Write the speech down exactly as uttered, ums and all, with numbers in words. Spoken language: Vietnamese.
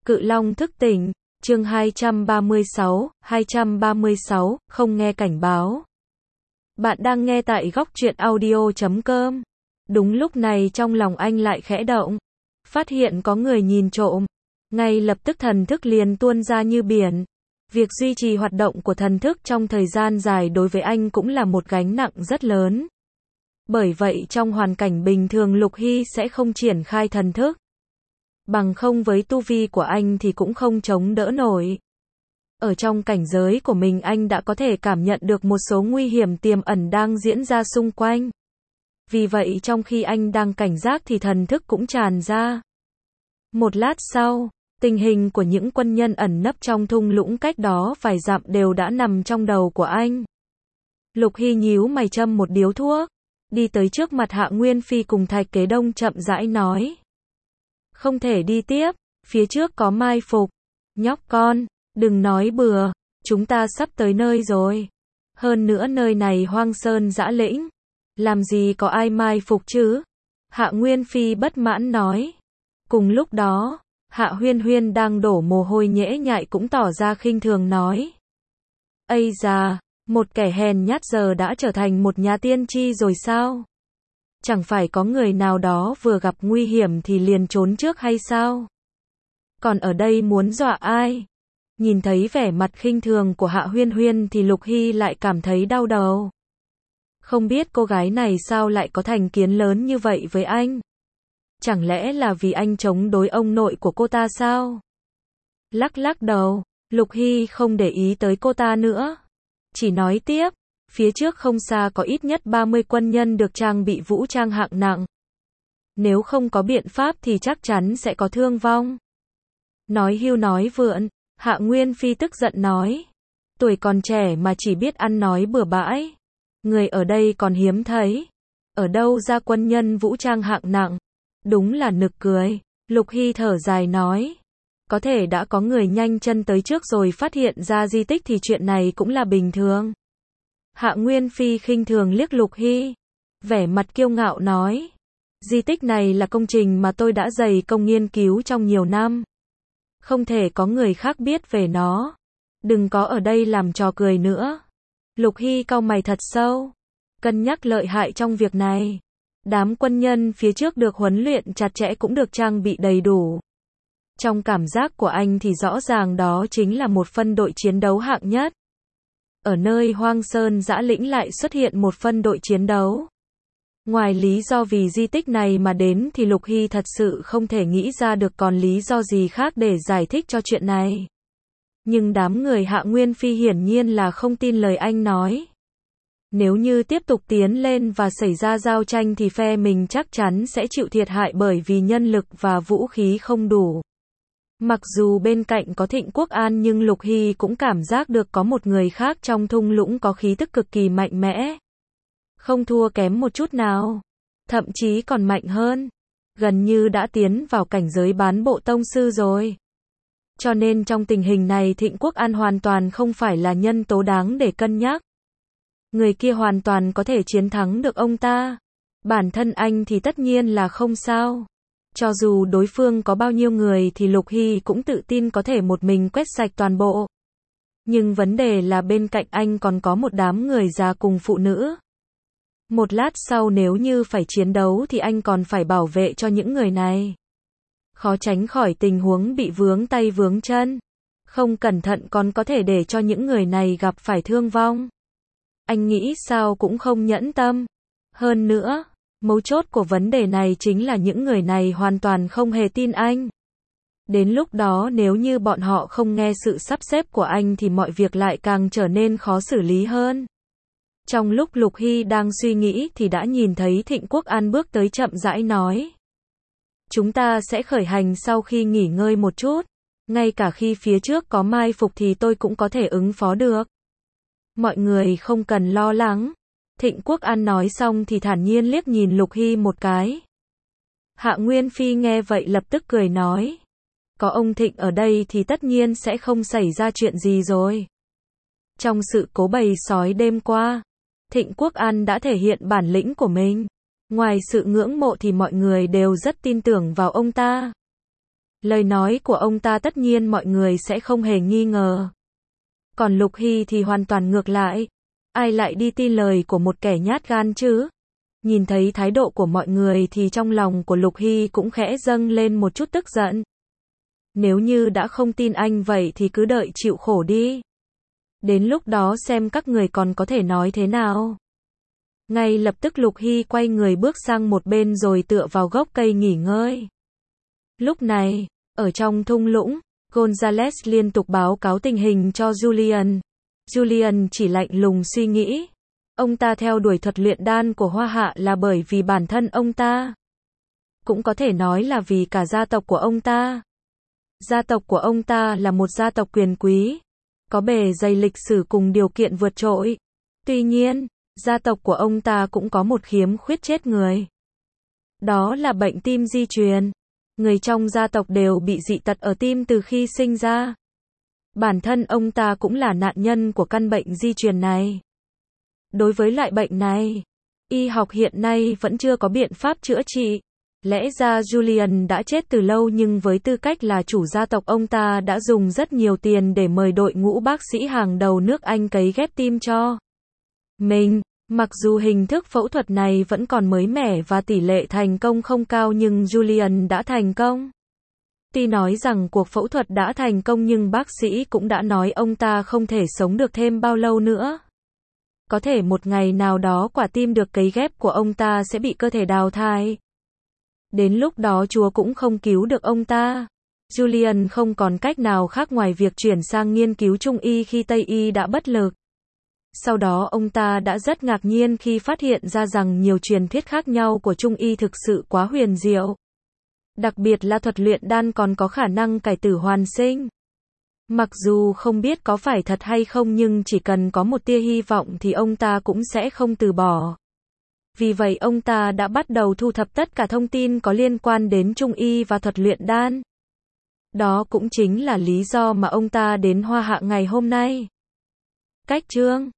Cự Long thức tỉnh, chương hai trăm ba mươi sáu, hai trăm ba mươi sáu, không nghe cảnh báo. Bạn đang nghe tại góc truyện audio chấm com. Đúng lúc này trong lòng anh lại khẽ động. Phát hiện có người nhìn trộm. Ngay lập tức thần thức liền tuôn ra như biển. Việc duy trì hoạt động của thần thức trong thời gian dài đối với anh cũng là một gánh nặng rất lớn. Bởi vậy trong hoàn cảnh bình thường Lục Hy sẽ không triển khai thần thức. Bằng không với tu vi của anh thì cũng không chống đỡ nổi. Ở trong cảnh giới của mình anh đã có thể cảm nhận được một số nguy hiểm tiềm ẩn đang diễn ra xung quanh. Vì vậy trong khi anh đang cảnh giác thì thần thức cũng tràn ra. Một lát sau, tình hình của những quân nhân ẩn nấp trong thung lũng cách đó vài dặm đều đã nằm trong đầu của anh. Lục Hy nhíu mày châm một điếu thuốc, đi tới trước mặt Hạ Nguyên Phi cùng Thạch Kế Đông chậm rãi nói. Không thể đi tiếp, phía trước có mai phục. Nhóc con, đừng nói bừa, chúng ta sắp tới nơi rồi. Hơn nữa nơi này hoang sơn dã lĩnh, làm gì có ai mai phục chứ? Hạ Nguyên Phi bất mãn nói. Cùng lúc đó, Hạ Huyên Huyên đang đổ mồ hôi nhễ nhại cũng tỏ ra khinh thường nói. Ây da, một kẻ hèn nhát giờ đã trở thành một nhà tiên tri rồi sao? Chẳng phải có người nào đó vừa gặp nguy hiểm thì liền trốn trước hay sao? Còn ở đây muốn dọa ai? Nhìn thấy vẻ mặt khinh thường của Hạ Huyên Huyên thì Lục Hy lại cảm thấy đau đầu. Không biết cô gái này sao lại có thành kiến lớn như vậy với anh? Chẳng lẽ là vì anh chống đối ông nội của cô ta sao? Lắc lắc đầu, Lục Hy không để ý tới cô ta nữa. Chỉ nói tiếp. Phía trước không xa có ít nhất ba mươi quân nhân được trang bị vũ trang hạng nặng. Nếu không có biện pháp thì chắc chắn sẽ có thương vong. Nói hưu nói vượn, Hạ Nguyên Phi tức giận nói. Tuổi còn trẻ mà chỉ biết ăn nói bừa bãi. Người ở đây còn hiếm thấy. Ở đâu ra quân nhân vũ trang hạng nặng? Đúng là nực cười. Lục Hy thở dài nói. Có thể đã có người nhanh chân tới trước rồi phát hiện ra di tích thì chuyện này cũng là bình thường. Hạ Nguyên Phi khinh thường liếc Lục Hy, vẻ mặt kiêu ngạo nói. Di tích này là công trình mà tôi đã dày công nghiên cứu trong nhiều năm. Không thể có người khác biết về nó. Đừng có ở đây làm trò cười nữa. Lục Hy cau mày thật sâu, cân nhắc lợi hại trong việc này. Đám quân nhân phía trước được huấn luyện chặt chẽ cũng được trang bị đầy đủ. Trong cảm giác của anh thì rõ ràng đó chính là một phân đội chiến đấu hạng nhất. Ở nơi hoang sơn dã lĩnh lại xuất hiện một phân đội chiến đấu. Ngoài lý do vì di tích này mà đến thì Lục Hy thật sự không thể nghĩ ra được còn lý do gì khác để giải thích cho chuyện này. Nhưng đám người Hạ Nguyên Phi hiển nhiên là không tin lời anh nói. Nếu như tiếp tục tiến lên và xảy ra giao tranh thì phe mình chắc chắn sẽ chịu thiệt hại bởi vì nhân lực và vũ khí không đủ. Mặc dù bên cạnh có Thịnh Quốc An nhưng Lục Hy cũng cảm giác được có một người khác trong thung lũng có khí tức cực kỳ mạnh mẽ. Không thua kém một chút nào. Thậm chí còn mạnh hơn. Gần như đã tiến vào cảnh giới bán bộ tông sư rồi. Cho nên trong tình hình này Thịnh Quốc An hoàn toàn không phải là nhân tố đáng để cân nhắc. Người kia hoàn toàn có thể chiến thắng được ông ta. Bản thân anh thì tất nhiên là không sao. Cho dù đối phương có bao nhiêu người thì Lục Hy cũng tự tin có thể một mình quét sạch toàn bộ. Nhưng vấn đề là bên cạnh anh còn có một đám người già cùng phụ nữ. Một lát sau nếu như phải chiến đấu thì anh còn phải bảo vệ cho những người này. Khó tránh khỏi tình huống bị vướng tay vướng chân. Không cẩn thận còn có thể để cho những người này gặp phải thương vong. Anh nghĩ sao cũng không nhẫn tâm. Hơn nữa, mấu chốt của vấn đề này chính là những người này hoàn toàn không hề tin anh. Đến lúc đó nếu như bọn họ không nghe sự sắp xếp của anh thì mọi việc lại càng trở nên khó xử lý hơn. Trong lúc Lục Hy đang suy nghĩ thì đã nhìn thấy Thịnh Quốc An bước tới chậm rãi nói. Chúng ta sẽ khởi hành sau khi nghỉ ngơi một chút. Ngay cả khi phía trước có mai phục thì tôi cũng có thể ứng phó được. Mọi người không cần lo lắng. Thịnh Quốc An nói xong thì thản nhiên liếc nhìn Lục Hy một cái. Hạ Nguyên Phi nghe vậy lập tức cười nói. Có ông Thịnh ở đây thì tất nhiên sẽ không xảy ra chuyện gì rồi. Trong sự cố bầy sói đêm qua, Thịnh Quốc An đã thể hiện bản lĩnh của mình. Ngoài sự ngưỡng mộ thì mọi người đều rất tin tưởng vào ông ta. Lời nói của ông ta tất nhiên mọi người sẽ không hề nghi ngờ. Còn Lục Hy thì hoàn toàn ngược lại. Ai lại đi tin lời của một kẻ nhát gan chứ? Nhìn thấy thái độ của mọi người thì trong lòng của Lục Hy cũng khẽ dâng lên một chút tức giận. Nếu như đã không tin anh vậy thì cứ đợi chịu khổ đi. Đến lúc đó xem các người còn có thể nói thế nào. Ngay lập tức Lục Hy quay người bước sang một bên rồi tựa vào gốc cây nghỉ ngơi. Lúc này, ở trong thung lũng, Gonzales liên tục báo cáo tình hình cho Julian. Julian chỉ lạnh lùng suy nghĩ. Ông ta theo đuổi thuật luyện đan của Hoa Hạ là bởi vì bản thân ông ta. Cũng có thể nói là vì cả gia tộc của ông ta. Gia tộc của ông ta là một gia tộc quyền quý, có bề dày lịch sử cùng điều kiện vượt trội. Tuy nhiên, gia tộc của ông ta cũng có một khiếm khuyết chết người. Đó là bệnh tim di truyền. Người trong gia tộc đều bị dị tật ở tim từ khi sinh ra. Bản thân ông ta cũng là nạn nhân của căn bệnh di truyền này. Đối với loại bệnh này, y học hiện nay vẫn chưa có biện pháp chữa trị. Lẽ ra Julian đã chết từ lâu nhưng với tư cách là chủ gia tộc ông ta đã dùng rất nhiều tiền để mời đội ngũ bác sĩ hàng đầu nước Anh cấy ghép tim cho mình. Mặc dù hình thức phẫu thuật này vẫn còn mới mẻ và tỷ lệ thành công không cao nhưng Julian đã thành công. Tuy nói rằng cuộc phẫu thuật đã thành công nhưng bác sĩ cũng đã nói ông ta không thể sống được thêm bao lâu nữa. Có thể một ngày nào đó quả tim được cấy ghép của ông ta sẽ bị cơ thể đào thải. Đến lúc đó Chúa cũng không cứu được ông ta. Julian không còn cách nào khác ngoài việc chuyển sang nghiên cứu Trung y khi Tây y đã bất lực. Sau đó ông ta đã rất ngạc nhiên khi phát hiện ra rằng nhiều truyền thuyết khác nhau của Trung y thực sự quá huyền diệu. Đặc biệt là thuật luyện đan còn có khả năng cải tử hoàn sinh. Mặc dù không biết có phải thật hay không nhưng chỉ cần có một tia hy vọng thì ông ta cũng sẽ không từ bỏ. Vì vậy ông ta đã bắt đầu thu thập tất cả thông tin có liên quan đến Trung y và thuật luyện đan. Đó cũng chính là lý do mà ông ta đến Hoa Hạ ngày hôm nay. Cách chương